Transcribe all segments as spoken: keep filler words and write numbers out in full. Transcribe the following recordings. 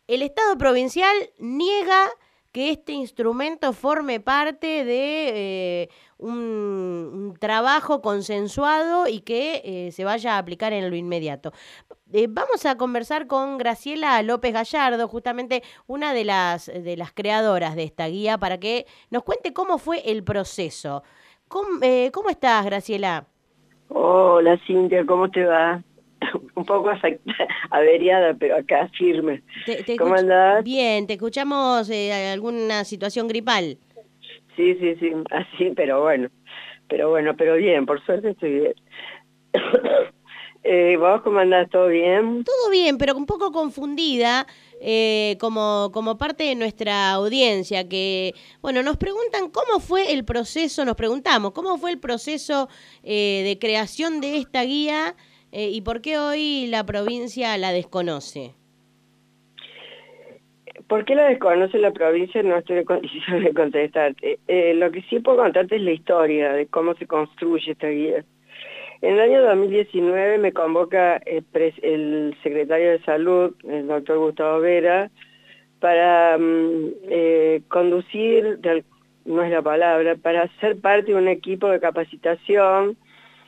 El Estado provincial niega que este instrumento forme parte de eh, un, un trabajo consensuado y que eh, se vaya a aplicar en lo inmediato. Eh, vamos a conversar con Graciela López Gallardo, justamente una de las, de las creadoras de esta guía, para que nos cuente cómo fue el proceso. ¿Cómo, eh, ¿cómo estás, Graciela? Hola Cintia, ¿cómo te va? Un poco afecta- averiada, pero acá firme. Te, te ¿Cómo escuch- andás? Bien, te escuchamos eh, alguna situación gripal. Sí, sí, sí, así, pero bueno, pero bueno, pero bien, por suerte estoy bien. eh, ¿Vos cómo andás? ¿Todo bien? Todo bien, pero un poco confundida eh, como, como parte de nuestra audiencia, que, bueno, nos preguntan cómo fue el proceso, nos preguntamos, cómo fue el proceso eh, de creación de esta guía eh, y por qué hoy la provincia la desconoce. ¿Por qué la desconoce la provincia? No estoy en condiciones de contestarte. Eh, lo que sí puedo contarte es la historia de cómo se construye esta guía. En el año dos mil diecinueve me convoca el, pres- el secretario de Salud, el doctor Gustavo Vera, para mm, eh, conducir, de al- no es la palabra, para ser parte de un equipo de capacitación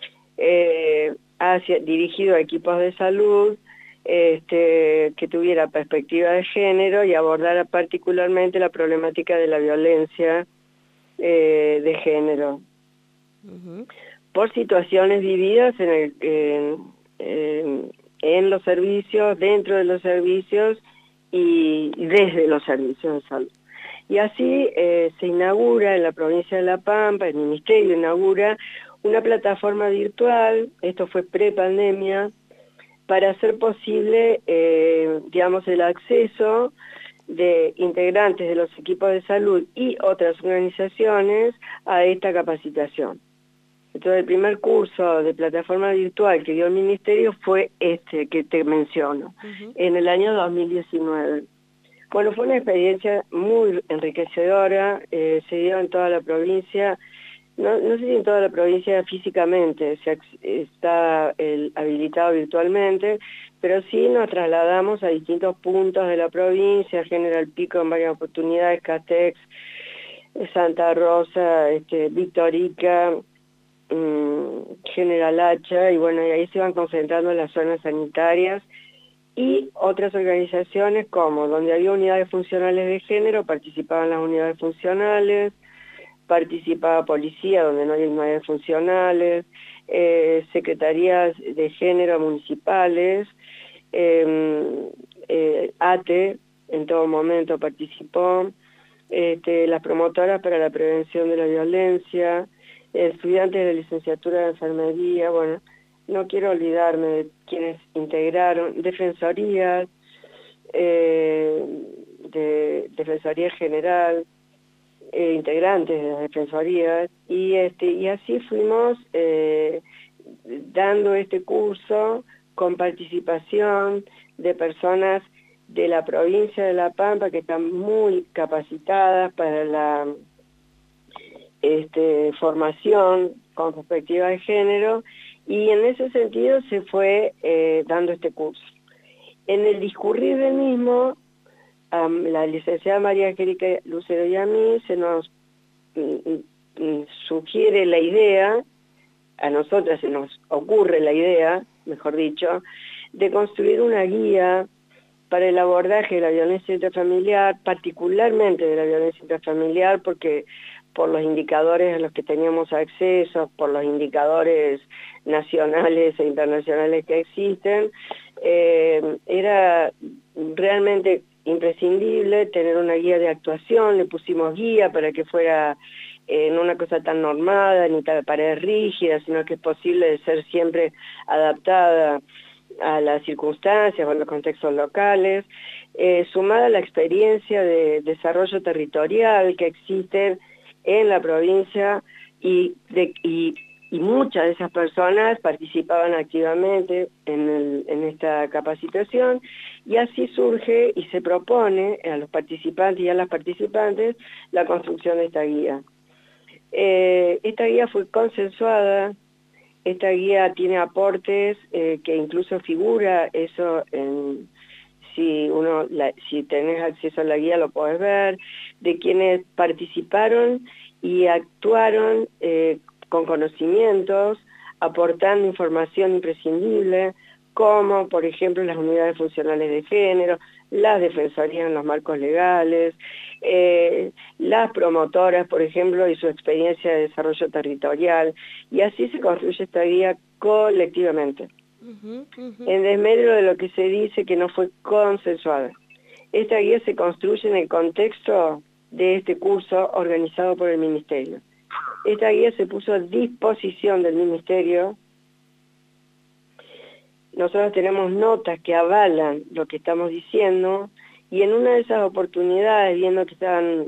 eh, hacia, dirigido a equipos de salud, este, que tuviera perspectiva de género y abordara particularmente la problemática de la violencia eh, de género, Ujú. por situaciones vividas en, el, en, en, en los servicios, dentro de los servicios y desde los servicios de salud. Y así eh, se inaugura en la provincia de La Pampa, el ministerio inaugura una plataforma virtual, esto fue pre-pandemia, para hacer posible, eh, digamos, el acceso de integrantes de los equipos de salud y otras organizaciones a esta capacitación. Entonces el primer curso de plataforma virtual que dio el ministerio fue este que te menciono, Ujú. en el año dos mil diecinueve. Bueno, fue una experiencia muy enriquecedora, eh, se dio en toda la provincia, no, no sé si en toda la provincia físicamente se ac- está el, habilitado virtualmente, pero sí nos trasladamos a distintos puntos de la provincia, General Pico en varias oportunidades, Catex, Santa Rosa, este, Victorica, mm, General Hacha, y bueno, y ahí se van concentrando las zonas sanitarias y otras organizaciones como donde había unidades funcionales de género, participaban las unidades funcionales, participaba policía donde no hay unidades funcionales, eh, secretarías de género municipales, eh, eh, A T E en todo momento participó, este, las promotoras para la prevención de la violencia, estudiantes de licenciatura de enfermería, bueno, no quiero olvidarme de quienes integraron, defensorías, eh, de Defensoría General, eh, integrantes de las defensorías, y, este, y así fuimos eh, dando este curso con participación de personas de la provincia de La Pampa que están muy capacitadas para la este, formación con perspectiva de género, y en ese sentido se fue eh, dando este curso. En el discurrir del mismo, a la licenciada María Angélica Lucero y a mí se nos mm, mm, sugiere la idea, a nosotras se nos ocurre la idea, mejor dicho, de construir una guía para el abordaje de la violencia intrafamiliar, particularmente de la violencia intrafamiliar, porque por los indicadores a los que teníamos acceso, por los indicadores nacionales e internacionales que existen, eh, era realmente imprescindible tener una guía de actuación. Le pusimos guía para que fuera eh, no una cosa tan normada, ni tan pared rígida, sino que es posible de ser siempre adaptada a las circunstancias o a los contextos locales, eh, sumada a la experiencia de desarrollo territorial que existe en la provincia, y, de, y, y muchas de esas personas participaban activamente en, el, en esta capacitación, y así surge y se propone a los participantes y a las participantes la construcción de esta guía. Eh, esta guía fue consensuada. Esta guía tiene aportes eh, que incluso figura eso en si uno, la, si tenés acceso a la guía lo podés ver, de quienes participaron y actuaron eh, con conocimientos, aportando información imprescindible, como por ejemplo las unidades funcionales de género, las defensorías en los marcos legales, eh, las promotoras, por ejemplo, y su experiencia de desarrollo territorial, y así se construye esta guía colectivamente, uh-huh, uh-huh. en desmedro de lo que se dice que no fue consensuada. Esta guía se construye en el contexto de este curso organizado por el Ministerio. Esta guía se puso a disposición del Ministerio. Nosotros tenemos notas que avalan lo que estamos diciendo, y en una de esas oportunidades, viendo que estaban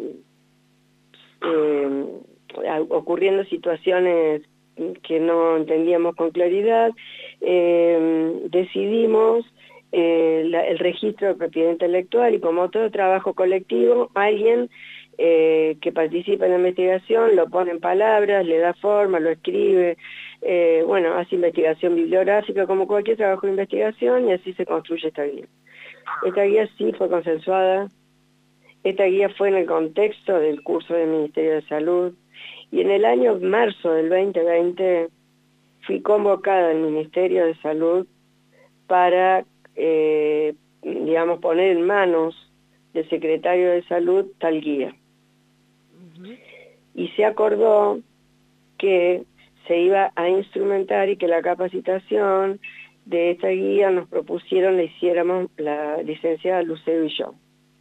eh, ocurriendo situaciones que no entendíamos con claridad, eh, decidimos eh, la, el registro de propiedad intelectual, y como todo trabajo colectivo, alguien eh, que participa en la investigación lo pone en palabras, le da forma, lo escribe, eh, bueno, hace investigación bibliográfica como cualquier trabajo de investigación, y así se construye esta guía. Esta guía sí fue consensuada, esta guía fue en el contexto del curso del Ministerio de Salud, y en el año marzo del veinte veinte fui convocada al Ministerio de Salud para, eh, digamos, poner en manos del Secretario de Salud tal guía. Uh-huh. Y se acordó que se iba a instrumentar y que la capacitación de esta guía nos propusieron la hiciéramos la licenciada Lucero y yo.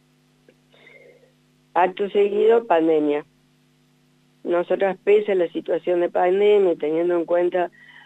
Acto seguido, pandemia. Nosotras, pese a la situación de pandemia, teniendo en cuenta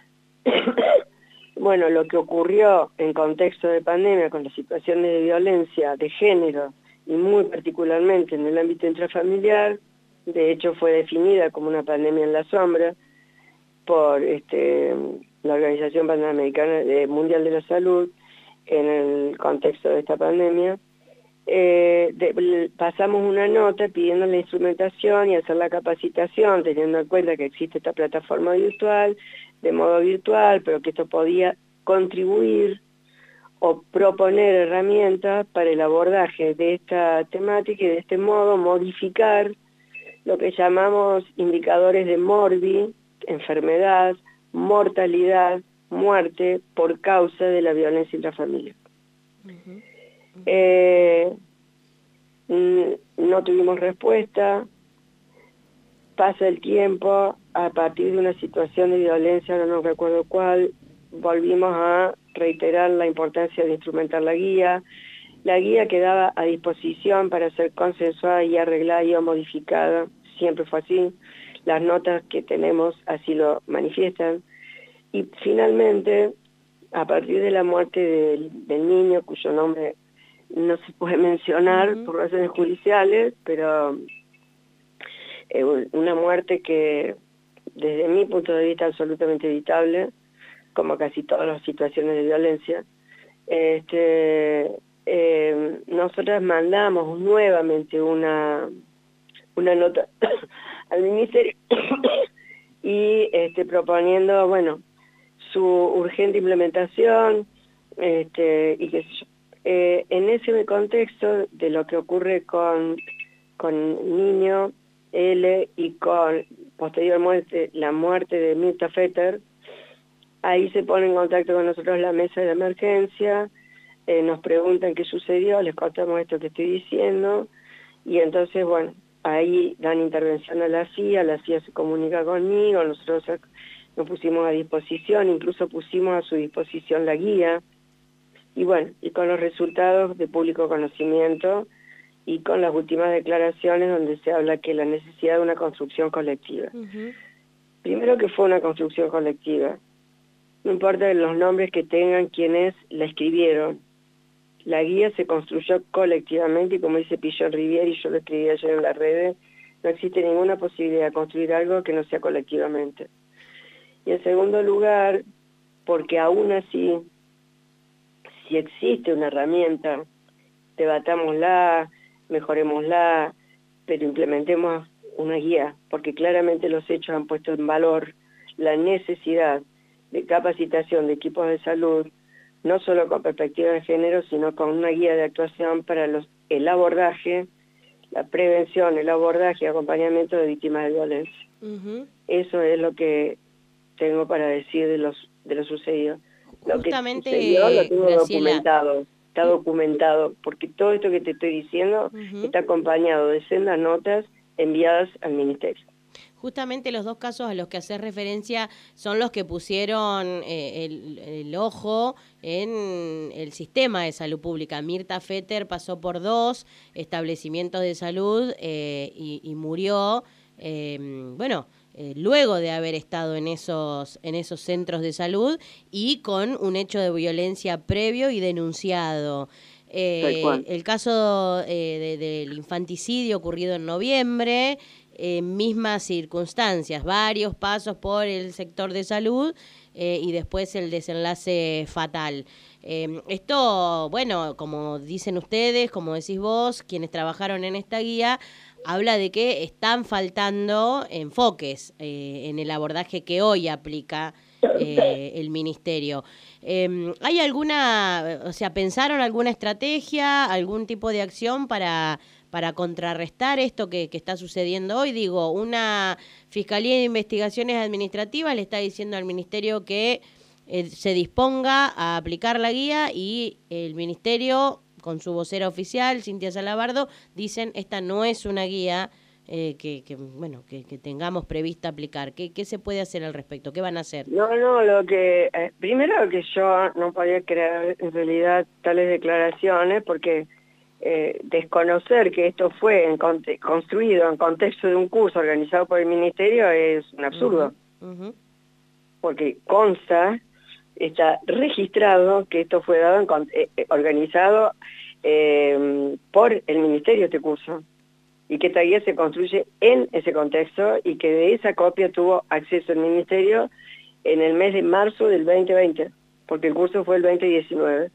bueno, lo que ocurrió en contexto de pandemia con las situaciones de violencia de género, y muy particularmente en el ámbito intrafamiliar, de hecho fue definida como una pandemia en la sombra por este, la Organización Panamericana de Mundial de la Salud en el contexto de esta pandemia. Eh, de, pasamos una nota pidiendo la instrumentación y hacer la capacitación, teniendo en cuenta que existe esta plataforma virtual, de modo virtual, pero que esto podía contribuir o proponer herramientas para el abordaje de esta temática, y de este modo modificar lo que llamamos indicadores de morbi, enfermedad, mortalidad, muerte por causa de la violencia intrafamiliar. Uh-huh. Eh, no tuvimos respuesta, pasa el tiempo, a partir de una situación de violencia, no recuerdo cuál, volvimos a reiterar la importancia de instrumentar la guía. La guía quedaba a disposición para ser consensuada y arreglada y o modificada, siempre fue así, las notas que tenemos así lo manifiestan, y finalmente, a partir de la muerte del, del niño, cuyo nombre no se puede mencionar uh-huh. por razones judiciales, pero eh, una muerte que desde mi punto de vista absolutamente evitable, como casi todas las situaciones de violencia, este, eh, nosotras mandamos nuevamente una, una nota al Ministerio y este, proponiendo, bueno, su urgente implementación, este, y qué sé yo. Eh, en ese contexto de lo que ocurre con, con Niño L y con posterior muerte, la muerte de Mirta Fetter, ahí se pone en contacto con nosotros la mesa de emergencia, eh, nos preguntan qué sucedió, les contamos esto que estoy diciendo, y entonces, bueno, ahí dan intervención a la C I A, la C I A se comunica conmigo, nosotros nos pusimos a disposición, incluso pusimos a su disposición la guía, y bueno, y con los resultados de público conocimiento y con las últimas declaraciones donde se habla que la necesidad de una construcción colectiva. Uh-huh. Primero, que fue una construcción colectiva. No importa los nombres que tengan quienes la escribieron. La guía se construyó colectivamente, y como dice Pillon Rivière, y yo lo escribí ayer en las redes, no existe ninguna posibilidad de construir algo que no sea colectivamente. Y en segundo lugar, porque aún así, si existe una herramienta, debatámosla, mejorémosla, pero implementemos una guía, porque claramente los hechos han puesto en valor la necesidad de capacitación de equipos de salud, no solo con perspectiva de género, sino con una guía de actuación para los, el abordaje, la prevención, el abordaje y acompañamiento de víctimas de violencia. Uh-huh. Eso es lo que tengo para decir de, los, de lo sucedido. Justamente, lo que sucedió lo tengo Graciela, documentado, está documentado, porque todo esto que te estoy diciendo uh-huh. está acompañado de sendas notas enviadas al Ministerio. Justamente los dos casos a los que haces referencia son los que pusieron eh, el, el ojo en el sistema de salud pública. Mirta Fetter pasó por dos establecimientos de salud eh, y, y murió, eh, bueno, eh, luego de haber estado en esos, en esos centros de salud y con un hecho de violencia previo y denunciado. Eh, el caso eh, de, del infanticidio ocurrido en noviembre, eh, mismas circunstancias, varios pasos por el sector de salud eh, y después el desenlace fatal. Eh, esto, bueno, como dicen ustedes, como decís vos, quienes trabajaron en esta guía, habla de que están faltando enfoques eh, en el abordaje que hoy aplica eh, el Ministerio. Eh, ¿Hay alguna, o sea, pensaron alguna estrategia, algún tipo de acción para, para contrarrestar esto que, que está sucediendo hoy? Digo, una Fiscalía de Investigaciones Administrativas le está diciendo al Ministerio que eh, se disponga a aplicar la guía y el Ministerio, con su vocera oficial, Cintia Salabardo, dicen esta no es una guía eh, que, que bueno que, que tengamos prevista aplicar. ¿Qué, ¿Qué se puede hacer al respecto? ¿Qué van a hacer? No, no, lo que eh, primero que yo no podía creer en realidad tales declaraciones porque eh, desconocer que esto fue en conte construido en contexto de un curso organizado por el Ministerio es un absurdo. Uh-huh, uh-huh. Porque consta, está registrado que esto fue dado en, eh, organizado eh, por el Ministerio este curso y que esta guía se construye en ese contexto y que de esa copia tuvo acceso el Ministerio en el mes de marzo del veinte veinte, porque el curso fue el veinte diecinueve.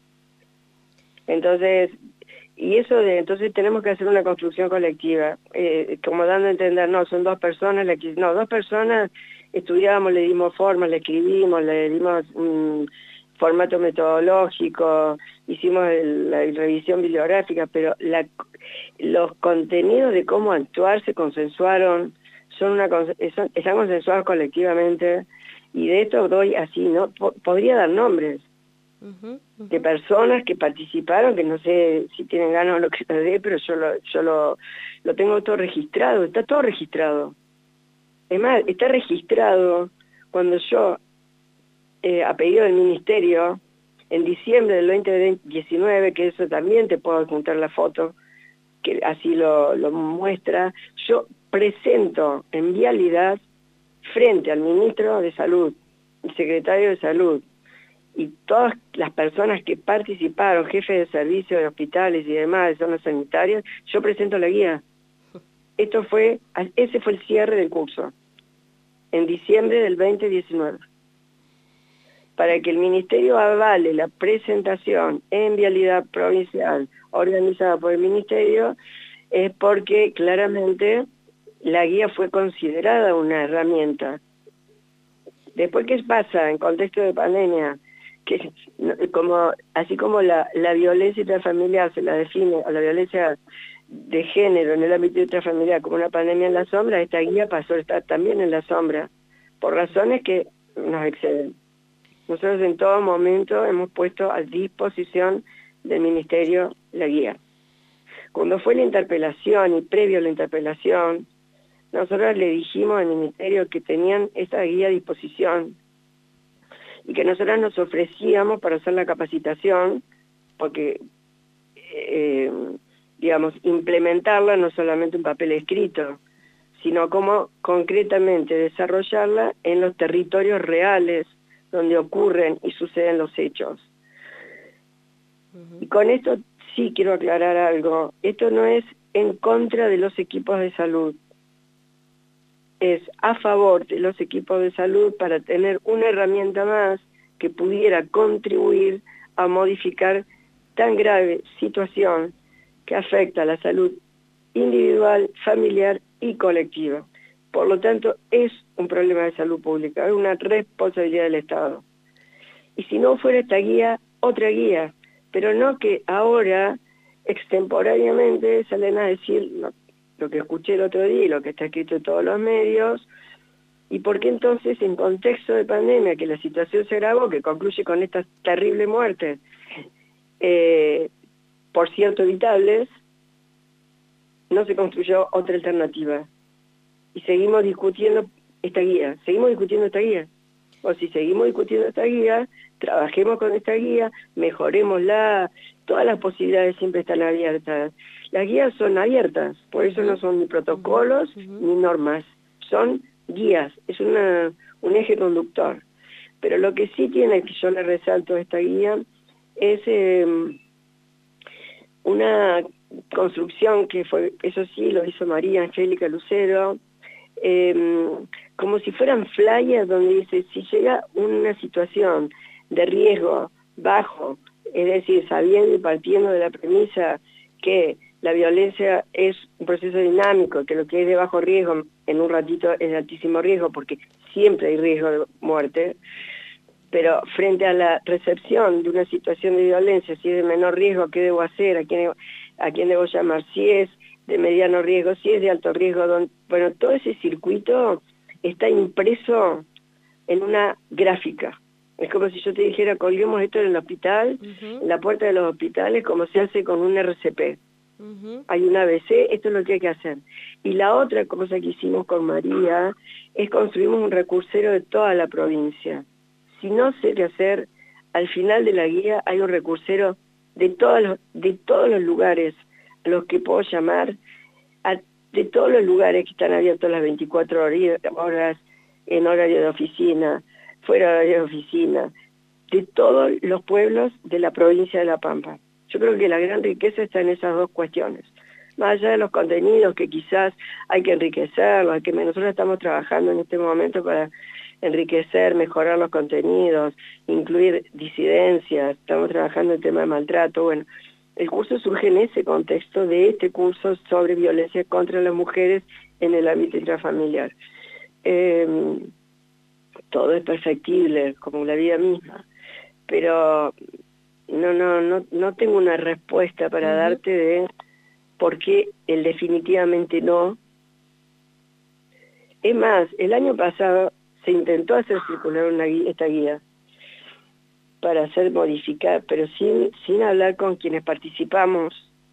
Entonces, y eso de, entonces tenemos que hacer una construcción colectiva, eh, como dando a entender, no, son dos personas, no, dos personas estudiamos, le dimos forma, le escribimos, le dimos un formato metodológico, hicimos el, la revisión bibliográfica, pero la, los contenidos de cómo actuar se consensuaron, son una son, están consensuados colectivamente, y de esto doy así, ¿no? P- podría dar nombres uh-huh, uh-huh. de personas que participaron, que no sé si tienen ganas o lo que se dé, pero yo lo, yo lo, lo tengo todo registrado, está todo registrado. Es más, está registrado cuando yo, eh, a pedido del Ministerio, en diciembre del veinte diecinueve, que eso también te puedo juntar la foto, que así lo, lo muestra, yo presento en vialidad frente al Ministro de Salud, el Secretario de Salud, y todas las personas que participaron, jefes de servicio de hospitales y demás, de zonas sanitarias, yo presento la guía. Esto fue, ese fue el cierre del curso, en diciembre del veinte diecinueve. Para que el Ministerio avale la presentación en vialidad provincial organizada por el Ministerio, es porque claramente la guía fue considerada una herramienta. Después, ¿qué pasa en contexto de pandemia? Que como así como la, la violencia intrafamiliar se la define, o la violencia de género en el ámbito intrafamiliar como una pandemia en la sombra, esta guía pasó a estar también en la sombra, por razones que nos exceden. Nosotros en todo momento hemos puesto a disposición del Ministerio la guía. Cuando fue la interpelación y previo a la interpelación, nosotros le dijimos al Ministerio que tenían esta guía a disposición y que nosotros nos ofrecíamos para hacer la capacitación, porque, eh, digamos, implementarla no solamente en papel escrito, sino cómo concretamente desarrollarla en los territorios reales donde ocurren y suceden los hechos. Uh-huh. Y con esto sí quiero aclarar algo. Esto no es en contra de los equipos de salud. Es a favor de los equipos de salud para tener una herramienta más que pudiera contribuir a modificar tan grave situación que afecta a la salud individual, familiar y colectiva. Por lo tanto, es un problema de salud pública, es una responsabilidad del Estado. y si no fuera esta guía, otra guía, pero no que ahora, extemporáneamente, salen a decir lo, lo que escuché el otro día y lo que está escrito en todos los medios, y por qué entonces en contexto de pandemia, que la situación se agravó, que concluye con estas terribles muertes, eh, por cierto evitables, no se construyó otra alternativa. Y seguimos discutiendo esta guía, seguimos discutiendo esta guía. O si seguimos discutiendo esta guía, trabajemos con esta guía, mejorémosla, todas las posibilidades siempre están abiertas. Las guías son abiertas, por eso no son ni protocolos uh-huh, uh-huh. ni normas, son guías, es una, un eje conductor. Pero lo que sí tiene, que yo le resalto a esta guía, es eh, una construcción que fue, eso sí, lo hizo María Angélica Lucero, eh, como si fueran flyers donde dice, si llega una situación de riesgo bajo, es decir, sabiendo y partiendo de la premisa que la violencia es un proceso dinámico, que lo que es de bajo riesgo en un ratito es de altísimo riesgo, porque siempre hay riesgo de muerte, pero frente a la recepción de una situación de violencia, si es de menor riesgo, ¿qué debo hacer? ¿A quién, a quién debo llamar? Si es de mediano riesgo, si es de alto riesgo, don... bueno, todo ese circuito está impreso en una gráfica. Es como si yo te dijera, colguemos esto en el hospital, uh-huh. en la puerta de los hospitales, como se hace con un R C P. Uh-huh. Hay un A B C, esto es lo que hay que hacer. Y la otra cosa que hicimos con María es construimos un recursero de toda la provincia. Si no sé qué hacer, al final de la guía hay un recursero de todos los, de todos los lugares a los que puedo llamar, a, de todos los lugares que están abiertos las veinticuatro horas, en horario de oficina, fuera de horario de oficina, de todos los pueblos de la provincia de La Pampa. Yo creo que la gran riqueza está en esas dos cuestiones. Más allá de los contenidos que quizás hay que enriquecerlos, que nosotros estamos trabajando en este momento para enriquecer, mejorar los contenidos, incluir disidencias, estamos trabajando en el tema de maltrato. Bueno, el curso surge en ese contexto de este curso sobre violencia contra las mujeres en el ámbito intrafamiliar. Eh, todo es perfectible, como la vida misma, pero no, no, no, no tengo una respuesta para uh-huh. darte de por qué el definitivamente no. Es más, el año pasado se intentó hacer circular una guía, esta guía para hacer modificar, pero sin sin hablar con quienes participamos.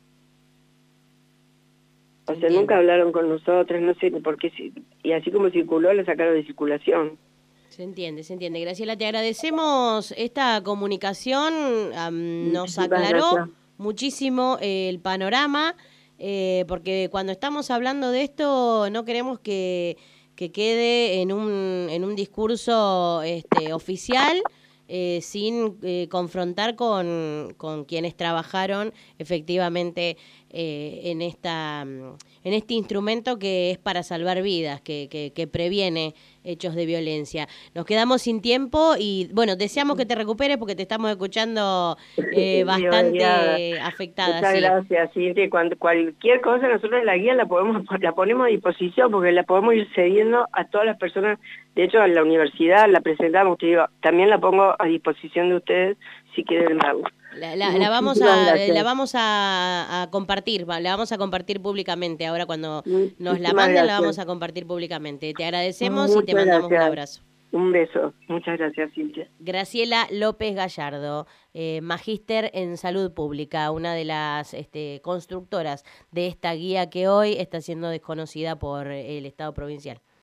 O sea, nunca hablaron con nosotros, no sé por qué, y así como circuló, la sacaron de circulación. Se entiende, se entiende. Graciela, te agradecemos esta comunicación, um, nos aclaró gracias. muchísimo eh, el panorama, eh, porque cuando estamos hablando de esto no queremos que, que quede en un, en un discurso este, oficial, eh, sin eh, confrontar con, con quienes trabajaron efectivamente eh, en esta en este instrumento que es para salvar vidas, que, que, que previene hechos de violencia. Nos quedamos sin tiempo y, bueno, deseamos que te recuperes porque te estamos escuchando eh, bastante afectada. Muchas sí. gracias, Cintia. Cuando cualquier cosa nosotros en la guía la podemos la ponemos a disposición porque la podemos ir cediendo a todas las personas. De hecho, a la universidad la presentamos, te digo, también la pongo a disposición de ustedes si quieren verla. La, la, la vamos a la vamos a, a compartir, la vamos a compartir públicamente. Ahora cuando nos la manden la vamos a compartir públicamente. Te agradecemos Muchas y te mandamos gracias. un abrazo. Un beso. Muchas gracias, Cintia. Graciela López Gallardo, eh, magíster en salud pública, una de las este, constructoras de esta guía que hoy está siendo desconocida por el Estado provincial.